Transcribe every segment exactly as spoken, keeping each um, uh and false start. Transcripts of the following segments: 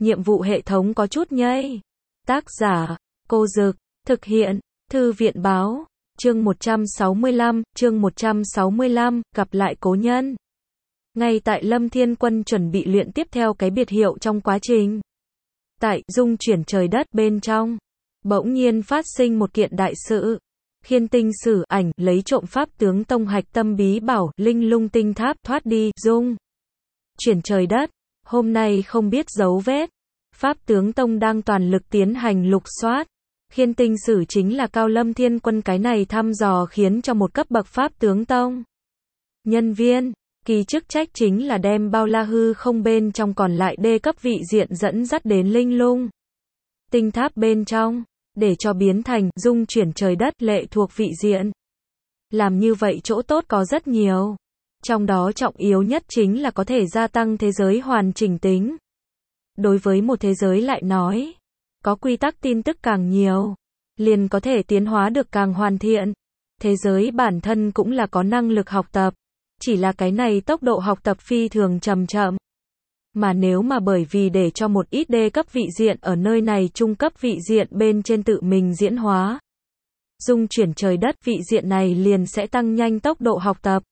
nhiệm vụ hệ thống có chút nhây. Tác giả, Cô Dực, thực hiện, Thư viện Báo, chương một trăm sáu mươi lăm, chương một trăm sáu mươi lăm, gặp lại cố nhân. Ngay tại Lâm Thiên Quân chuẩn bị luyện tiếp theo cái biệt hiệu trong quá trình tại dung chuyển trời đất bên trong, bỗng nhiên phát sinh một kiện đại sự. Khiên Tinh Sử ảnh lấy trộm pháp tướng tông hạch tâm bí bảo Linh Lung Tinh Tháp thoát đi dung chuyển trời đất. Hôm nay không biết dấu vết. Pháp tướng tông đang toàn lực tiến hành lục soát. Khiên Tinh Sử chính là Cao Lâm Thiên Quân cái này thăm dò khiến cho một cấp bậc pháp tướng tông nhân viên, kỳ chức trách chính là đem bao la hư không bên trong còn lại đê cấp vị diện dẫn dắt đến Linh Lung Tinh Tháp bên trong, để cho biến thành dung chuyển trời đất lệ thuộc vị diện. Làm như vậy chỗ tốt có rất nhiều. Trong đó trọng yếu nhất chính là có thể gia tăng thế giới hoàn chỉnh tính. Đối với một thế giới lại nói, có quy tắc tin tức càng nhiều, liền có thể tiến hóa được càng hoàn thiện. Thế giới bản thân cũng là có năng lực học tập, chỉ là cái này tốc độ học tập phi thường chậm chậm. Mà nếu mà bởi vì để cho một ít đê cấp vị diện ở nơi này trung cấp vị diện bên trên tự mình diễn hóa, dung chuyển trời đất vị diện này liền sẽ tăng nhanh tốc độ học tập.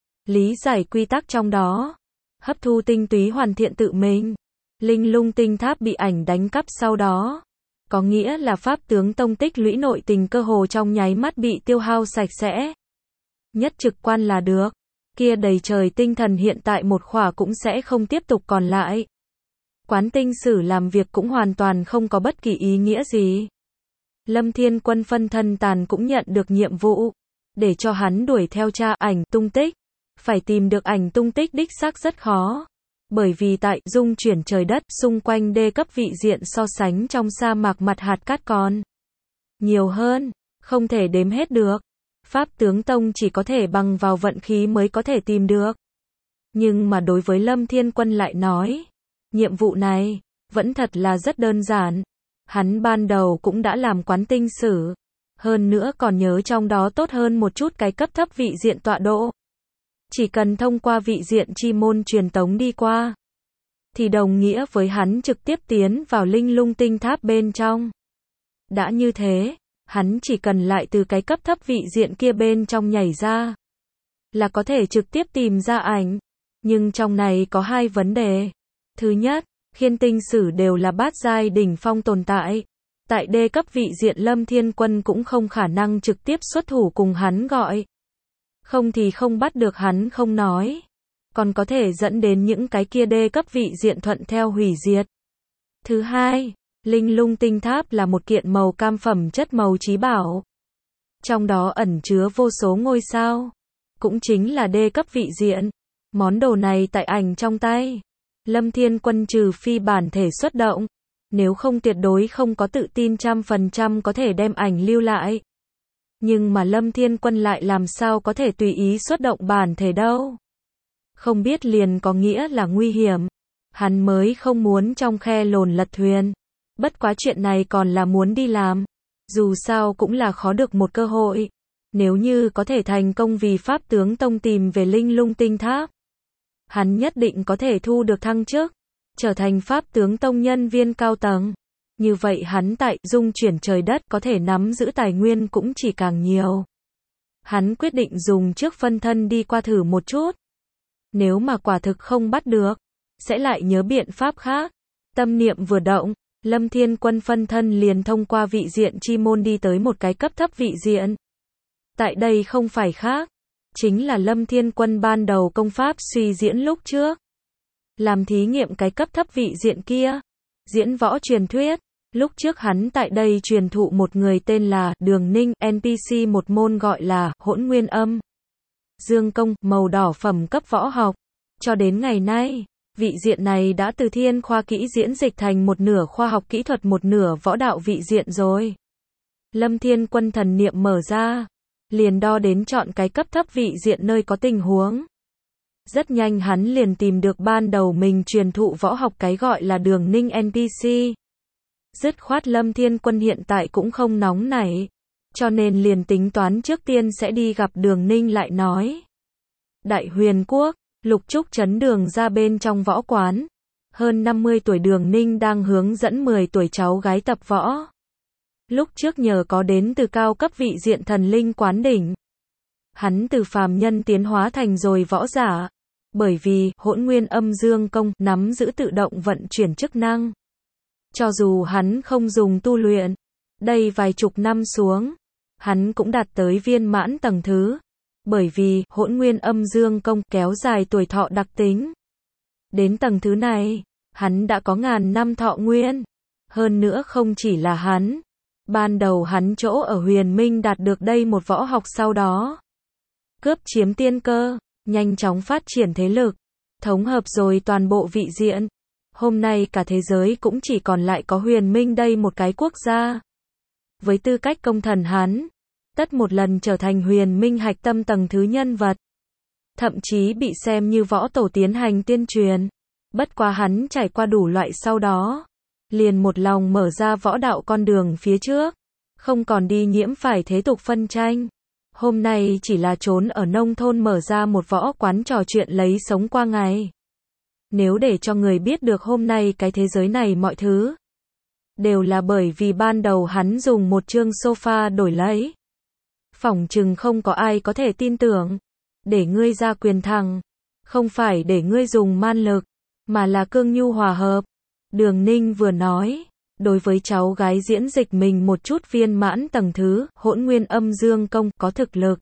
Lý giải quy tắc trong đó, hấp thu tinh túy hoàn thiện tự mình. Linh Lung Tinh Tháp bị ảnh đánh cắp sau đó, có nghĩa là pháp tướng tông tích lũy nội tình cơ hồ trong nháy mắt bị tiêu hao sạch sẽ. Nhất trực quan là được, kia đầy trời tinh thần hiện tại một khỏa cũng sẽ không tiếp tục còn lại. Quán Tinh Sử làm việc cũng hoàn toàn không có bất kỳ ý nghĩa gì. Lâm Thiên Quân phân thân tàn cũng nhận được nhiệm vụ, để cho hắn đuổi theo tra ảnh tung tích. Phải tìm được ảnh tung tích đích xác rất khó. Bởi vì tại dung chuyển trời đất xung quanh đê cấp vị diện so sánh trong sa mạc mặt hạt cát còn nhiều hơn, không thể đếm hết được. Pháp tướng tông chỉ có thể bằng vào vận khí mới có thể tìm được. Nhưng mà đối với Lâm Thiên Quân lại nói, nhiệm vụ này vẫn thật là rất đơn giản. Hắn ban đầu cũng đã làm Quán Tinh Sử, hơn nữa còn nhớ trong đó tốt hơn một chút cái cấp thấp vị diện tọa độ. Chỉ cần thông qua vị diện chi môn truyền tống đi qua, thì đồng nghĩa với hắn trực tiếp tiến vào Linh Lung Tinh Tháp bên trong. Đã như thế, hắn chỉ cần lại từ cái cấp thấp vị diện kia bên trong nhảy ra, là có thể trực tiếp tìm ra ảnh. Nhưng trong này có hai vấn đề. Thứ nhất, Khiên Tinh Sử đều là bát giai đỉnh phong tồn tại. Tại đê cấp vị diện Lâm Thiên Quân cũng không khả năng trực tiếp xuất thủ cùng hắn gọi. Không thì không bắt được hắn không nói, còn có thể dẫn đến những cái kia đê cấp vị diện thuận theo hủy diệt. Thứ hai, Linh Lung Tinh Tháp là một kiện màu cam phẩm chất màu trí bảo. Trong đó ẩn chứa vô số ngôi sao, cũng chính là đê cấp vị diện. Món đồ này tại ảnh trong tay, Lâm Thiên Quân trừ phi bản thể xuất động, nếu không tuyệt đối không có tự tin trăm phần trăm có thể đem ảnh lưu lại. Nhưng mà Lâm Thiên Quân lại làm sao có thể tùy ý xuất động bản thể đâu. Không biết liền có nghĩa là nguy hiểm. Hắn mới không muốn trong khe lồn lật thuyền. Bất quá chuyện này còn là muốn đi làm. Dù sao cũng là khó được một cơ hội. Nếu như có thể thành công vì pháp tướng tông tìm về Linh Lung Tinh Tháp, hắn nhất định có thể thu được thăng chức, trở thành pháp tướng tông nhân viên cao tầng. Như vậy hắn tại dung chuyển trời đất có thể nắm giữ tài nguyên cũng chỉ càng nhiều. Hắn quyết định dùng trước phân thân đi qua thử một chút. Nếu mà quả thực không bắt được, sẽ lại nhớ biện pháp khác. Tâm niệm vừa động, Lâm Thiên Quân phân thân liền thông qua vị diện chi môn đi tới một cái cấp thấp vị diện. Tại đây không phải khác, chính là Lâm Thiên Quân ban đầu công pháp suy diễn lúc trước. Làm thí nghiệm cái cấp thấp vị diện kia. Diễn võ truyền thuyết. Lúc trước hắn tại đây truyền thụ một người tên là Đường Ninh, en pê xê một môn gọi là Hỗn Nguyên Âm Dương Công, màu đỏ phẩm cấp võ học. Cho đến ngày nay, vị diện này đã từ thiên khoa kỹ diễn dịch thành một nửa khoa học kỹ thuật một nửa võ đạo vị diện rồi. Lâm Thiên Quân thần niệm mở ra, liền đo đến chọn cái cấp thấp vị diện nơi có tình huống. Rất nhanh hắn liền tìm được ban đầu mình truyền thụ võ học cái gọi là Đường Ninh en pê xê. Dứt khoát Lâm Thiên Quân hiện tại cũng không nóng nảy, cho nên liền tính toán trước tiên sẽ đi gặp Đường Ninh lại nói. Đại Huyền Quốc, Lục Trúc Trấn đường ra bên trong võ quán. Hơn năm mươi tuổi Đường Ninh đang hướng dẫn mười tuổi cháu gái tập võ. Lúc trước nhờ có đến từ cao cấp vị diện thần linh quán đỉnh, hắn từ phàm nhân tiến hóa thành rồi võ giả. Bởi vì Hỗn Nguyên Âm Dương Công nắm giữ tự động vận chuyển chức năng. Cho dù hắn không dùng tu luyện, đây vài chục năm xuống, hắn cũng đạt tới viên mãn tầng thứ. Bởi vì Hỗn Nguyên Âm Dương Công kéo dài tuổi thọ đặc tính. Đến tầng thứ này, hắn đã có ngàn năm thọ nguyên. Hơn nữa không chỉ là hắn. Ban đầu hắn chỗ ở Huyền Minh đạt được đây một võ học, sau đó cướp chiếm tiên cơ, nhanh chóng phát triển thế lực, thống hợp rồi toàn bộ vị diện. Hôm nay cả thế giới cũng chỉ còn lại có Huyền Minh đây một cái quốc gia. Với tư cách công thần hắn, tất một lần trở thành Huyền Minh hạch tâm tầng thứ nhân vật. Thậm chí bị xem như võ tổ tiến hành tiên truyền. Bất quá hắn trải qua đủ loại sau đó, liền một lòng mở ra võ đạo con đường phía trước, không còn đi nhiễm phải thế tục phân tranh. Hôm nay chỉ là trốn ở nông thôn mở ra một võ quán trò chuyện lấy sống qua ngày. Nếu để cho người biết được hôm nay cái thế giới này mọi thứ đều là bởi vì ban đầu hắn dùng một chương sofa đổi lấy, phỏng chừng không có ai có thể tin tưởng. Để ngươi ra quyền thẳng, không phải để ngươi dùng man lực, mà là cương nhu hòa hợp. Đường Ninh vừa nói, đối với cháu gái diễn dịch mình một chút viên mãn tầng thứ, Hỗn Nguyên Âm Dương Công có thực lực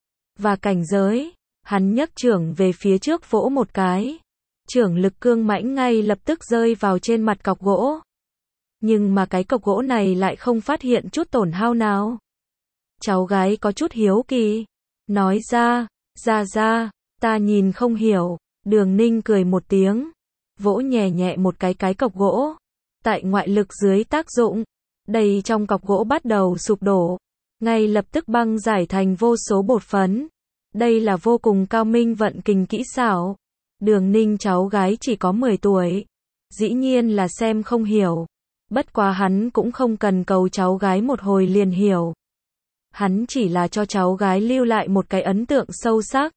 và cảnh giới, hắn nhấc chưởng về phía trước vỗ một cái. Chưởng lực cương mãnh ngay lập tức rơi vào trên mặt cọc gỗ. Nhưng mà cái cọc gỗ này lại không phát hiện chút tổn hao nào. Cháu gái có chút hiếu kỳ, nói ra, ra ra, ta nhìn không hiểu. Đường Ninh cười một tiếng, vỗ nhẹ nhẹ một cái cái cọc gỗ. Tại ngoại lực dưới tác dụng, đây trong cọc gỗ bắt đầu sụp đổ, ngay lập tức băng giải thành vô số bột phấn. Đây là vô cùng cao minh vận kình kỹ xảo. Đường Ninh cháu gái chỉ có mười tuổi, dĩ nhiên là xem không hiểu. Bất quá hắn cũng không cần cầu cháu gái một hồi liền hiểu. Hắn chỉ là cho cháu gái lưu lại một cái ấn tượng sâu sắc,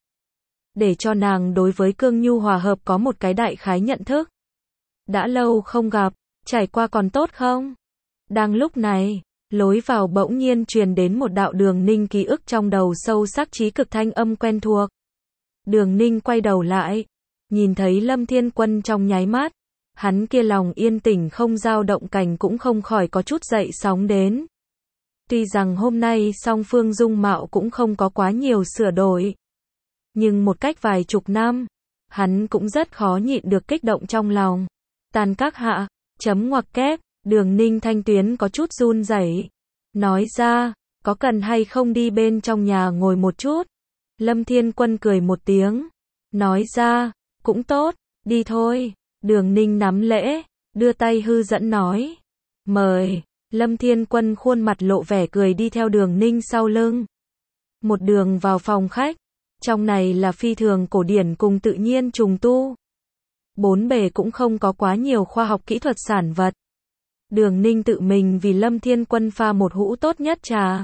để cho nàng đối với cương nhu hòa hợp có một cái đại khái nhận thức. Đã lâu không gặp, trải qua còn tốt không? Đang lúc này, lối vào bỗng nhiên truyền đến một đạo Đường Ninh ký ức trong đầu sâu sắc trí cực thanh âm quen thuộc. Đường Ninh quay đầu lại, nhìn thấy Lâm Thiên Quân trong nháy mắt, hắn kia lòng yên tĩnh không dao động cảnh cũng không khỏi có chút dậy sóng đến. Tuy rằng hôm nay song phương dung mạo cũng không có quá nhiều sửa đổi, nhưng một cách vài chục năm, hắn cũng rất khó nhịn được kích động trong lòng. Tàn các hạ, chấm ngoặc kép, Đường Ninh thanh tuyến có chút run rẩy, nói ra, có cần hay không đi bên trong nhà ngồi một chút? Lâm Thiên Quân cười một tiếng, nói ra, cũng tốt, đi thôi. Đường Ninh nắm lễ, đưa tay hư dẫn nói, mời. Lâm Thiên Quân khuôn mặt lộ vẻ cười đi theo Đường Ninh sau lưng. Một đường vào phòng khách, trong này là phi thường cổ điển cùng tự nhiên trùng tu. Bốn bề cũng không có quá nhiều khoa học kỹ thuật sản vật. Đường Ninh tự mình vì Lâm Thiên Quân pha một hũ tốt nhất trà.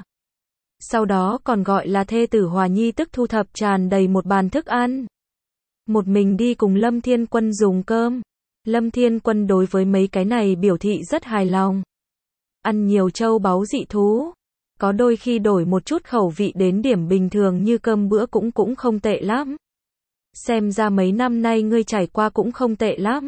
Sau đó còn gọi là thê tử Hòa Nhi tức thu thập tràn đầy một bàn thức ăn. Một mình đi cùng Lâm Thiên Quân dùng cơm. Lâm Thiên Quân đối với mấy cái này biểu thị rất hài lòng. Ăn nhiều châu báu dị thú, có đôi khi đổi một chút khẩu vị đến điểm bình thường như cơm bữa cũng cũng không tệ lắm. Xem ra mấy năm nay ngươi trải qua cũng không tệ lắm.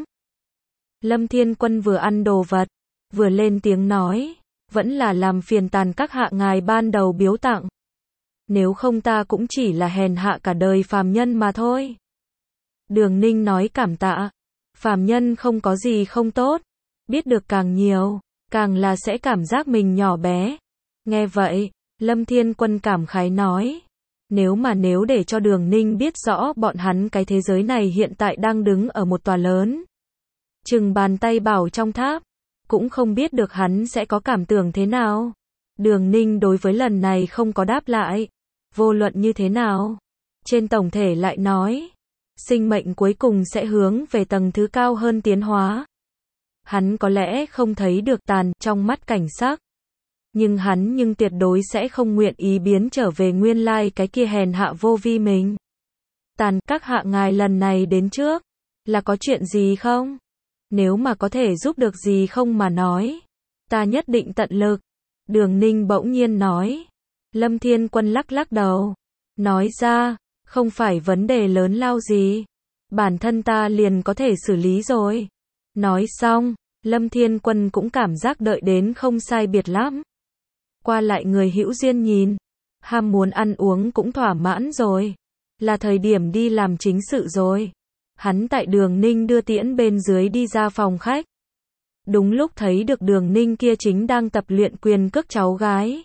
Lâm Thiên Quân vừa ăn đồ vật, vừa lên tiếng nói, vẫn là làm phiền Tàn các hạ ngài ban đầu biếu tặng. Nếu không ta cũng chỉ là hèn hạ cả đời phàm nhân mà thôi. Đường Ninh nói cảm tạ, phàm nhân không có gì không tốt, biết được càng nhiều, càng là sẽ cảm giác mình nhỏ bé. Nghe vậy, Lâm Thiên Quân cảm khái nói, nếu mà nếu để cho Đường Ninh biết rõ bọn hắn cái thế giới này hiện tại đang đứng ở một tòa lớn, chừng bàn tay bảo trong tháp, cũng không biết được hắn sẽ có cảm tưởng thế nào. Đường Ninh đối với lần này không có đáp lại, vô luận như thế nào. Trên tổng thể lại nói, sinh mệnh cuối cùng sẽ hướng về tầng thứ cao hơn tiến hóa. Hắn có lẽ không thấy được tàn trong mắt cảnh sắc, nhưng hắn nhưng tuyệt đối sẽ không nguyện ý biến trở về nguyên lai cái kia hèn hạ vô vi mình. Tàn các hạ ngài lần này đến trước, là có chuyện gì không? Nếu mà có thể giúp được gì không mà nói, ta nhất định tận lực. Đường Ninh bỗng nhiên nói. Lâm Thiên Quân lắc lắc đầu, nói ra, không phải vấn đề lớn lao gì. Bản thân ta liền có thể xử lý rồi. Nói xong, Lâm Thiên Quân cũng cảm giác đợi đến không sai biệt lắm. Qua lại người hữu duyên nhìn, ham muốn ăn uống cũng thỏa mãn rồi. Là thời điểm đi làm chính sự rồi. Hắn tại Đường Ninh đưa tiễn bên dưới đi ra phòng khách. Đúng lúc thấy được Đường Ninh kia chính đang tập luyện quyền cước cháu gái.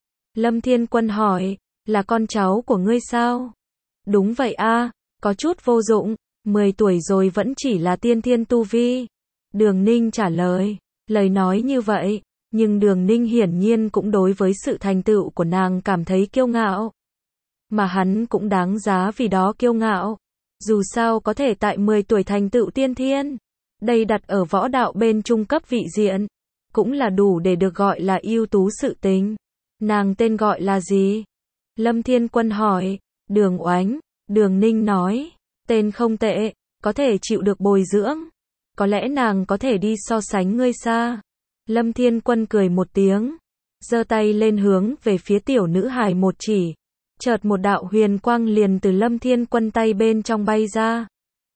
Lâm Thiên Quân hỏi, là con cháu của ngươi sao? Đúng vậy a, có chút vô dụng, mười tuổi rồi vẫn chỉ là tiên thiên tu vi. Đường Ninh trả lời, lời nói như vậy, nhưng Đường Ninh hiển nhiên cũng đối với sự thành tựu của nàng cảm thấy kiêu ngạo. Mà hắn cũng đáng giá vì đó kiêu ngạo. Dù sao có thể tại mười tuổi thành tựu tiên thiên, đây đặt ở võ đạo bên trung cấp vị diện, cũng là đủ để được gọi là ưu tú sự tình. Nàng tên gọi là gì? Lâm Thiên Quân hỏi. Đường Oánh. Đường Ninh nói, tên không tệ, có thể chịu được bồi dưỡng. Có lẽ nàng có thể đi so sánh ngươi xa. Lâm Thiên Quân cười một tiếng, giơ tay lên hướng về phía tiểu nữ hài một chỉ. Chợt một đạo huyền quang liền từ Lâm Thiên Quân tay bên trong bay ra,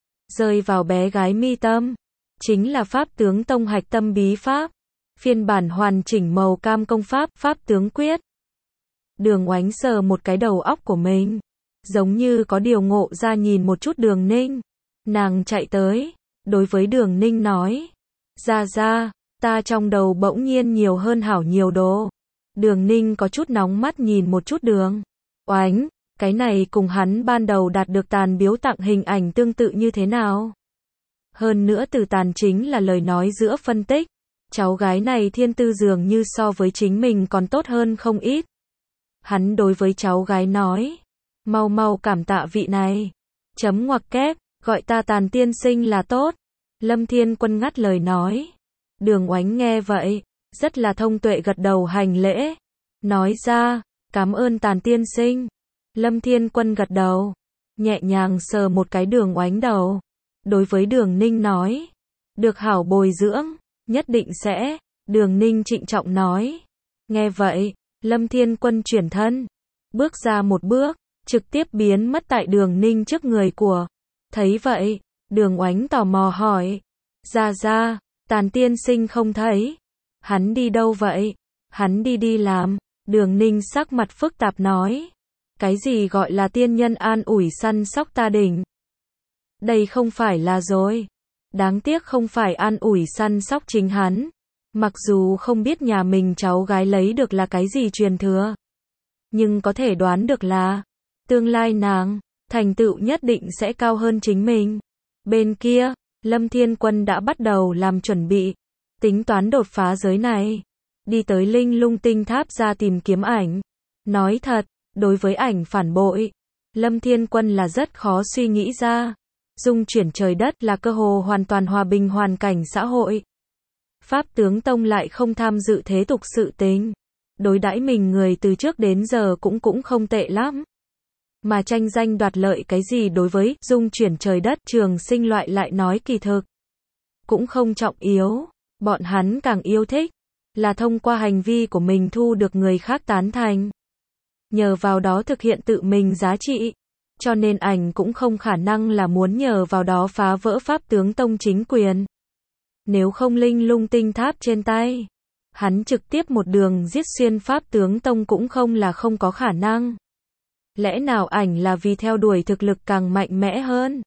rơi vào bé gái mi tâm. Chính là Pháp Tướng Tông Hạch Tâm Bí Pháp, phiên bản hoàn chỉnh màu cam công pháp, Pháp Tướng Quyết. Đường Oánh sờ một cái đầu óc của mình, giống như có điều ngộ ra nhìn một chút Đường Ninh. Nàng chạy tới, đối với Đường Ninh nói, ra ra, ta trong đầu bỗng nhiên nhiều hơn hảo nhiều đồ. Đường Ninh có chút nóng mắt nhìn một chút Đường Oánh, cái này cùng hắn ban đầu đạt được tàn biếu tặng hình ảnh tương tự như thế nào? Hơn nữa từ tàn chính là lời nói giữa phân tích, cháu gái này thiên tư dường như so với chính mình còn tốt hơn không ít. Hắn đối với cháu gái nói, mau mau cảm tạ vị này. Chấm ngoặc kép, gọi ta Tàn tiên sinh là tốt. Lâm Thiên Quân ngắt lời nói. Đường Oánh nghe vậy, rất là thông tuệ gật đầu hành lễ. Nói ra, cảm ơn Tàn tiên sinh. Lâm Thiên Quân gật đầu, nhẹ nhàng sờ một cái Đường Oánh đầu. Đối với Đường Ninh nói, được hảo bồi dưỡng, nhất định sẽ. Đường Ninh trịnh trọng nói. Nghe vậy, Lâm Thiên Quân chuyển thân, bước ra một bước, trực tiếp biến mất tại Đường Ninh trước người của. Thấy vậy, Đường Oánh tò mò hỏi, ra ra, Tàn tiên sinh không thấy. Hắn đi đâu vậy? Hắn đi đi làm. Đường Ninh sắc mặt phức tạp nói, cái gì gọi là tiên nhân an ủi săn sóc ta đỉnh? Đây không phải là rồi. Đáng tiếc không phải an ủi săn sóc chính hắn. Mặc dù không biết nhà mình cháu gái lấy được là cái gì truyền thừa, nhưng có thể đoán được là tương lai nàng thành tựu nhất định sẽ cao hơn chính mình. Bên kia, Lâm Thiên Quân đã bắt đầu làm chuẩn bị, tính toán đột phá giới này, đi tới Linh Lung Tinh Tháp ra tìm kiếm ảnh. Nói thật, đối với ảnh phản bội, Lâm Thiên Quân là rất khó suy nghĩ ra. Dung chuyển trời đất là cơ hồ hoàn toàn hòa bình hoàn cảnh xã hội. Pháp Tướng Tông lại không tham dự thế tục sự tình. Đối đãi mình người từ trước đến giờ cũng cũng không tệ lắm. Mà tranh danh đoạt lợi cái gì đối với dung chuyển trời đất trường sinh loại lại nói kỳ thực cũng không trọng yếu. Bọn hắn càng yêu thích là thông qua hành vi của mình thu được người khác tán thành, nhờ vào đó thực hiện tự mình giá trị. Cho nên ảnh cũng không khả năng là muốn nhờ vào đó phá vỡ Pháp Tướng Tông chính quyền. Nếu không Linh Lung Tinh Tháp trên tay, hắn trực tiếp một đường giết xuyên Pháp Tướng Tông cũng không là không có khả năng. Lẽ nào ảnh là vì theo đuổi thực lực càng mạnh mẽ hơn?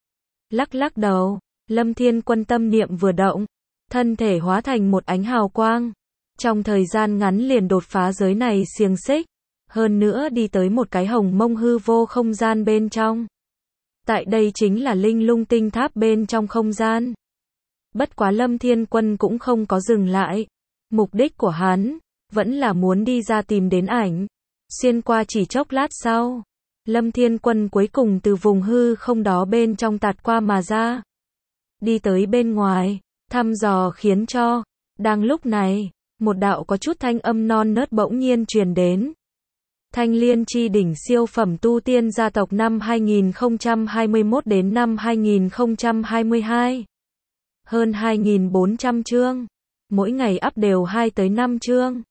Lắc lắc đầu, Lâm Thiên Quân tâm niệm vừa động, thân thể hóa thành một ánh hào quang. Trong thời gian ngắn liền đột phá giới này xiềng xích, hơn nữa đi tới một cái hồng mông hư vô không gian bên trong. Tại đây chính là Linh Lung Tinh Tháp bên trong không gian. Bất quá Lâm Thiên Quân cũng không có dừng lại. Mục đích của hắn vẫn là muốn đi ra tìm đến ảnh. Xuyên qua chỉ chốc lát sau, Lâm Thiên Quân cuối cùng từ vùng hư không đó bên trong tạt qua mà ra. Đi tới bên ngoài, thăm dò khiến cho. Đang lúc này, một đạo có chút thanh âm non nớt bỗng nhiên truyền đến. Thanh Liên Chi Đỉnh siêu phẩm tu tiên gia tộc năm hai nghìn không trăm hai mươi mốt đến năm hai nghìn không trăm hai mươi hai. hơn hai nghìn bốn trăm chương. Mỗi ngày up đều hai tới năm chương.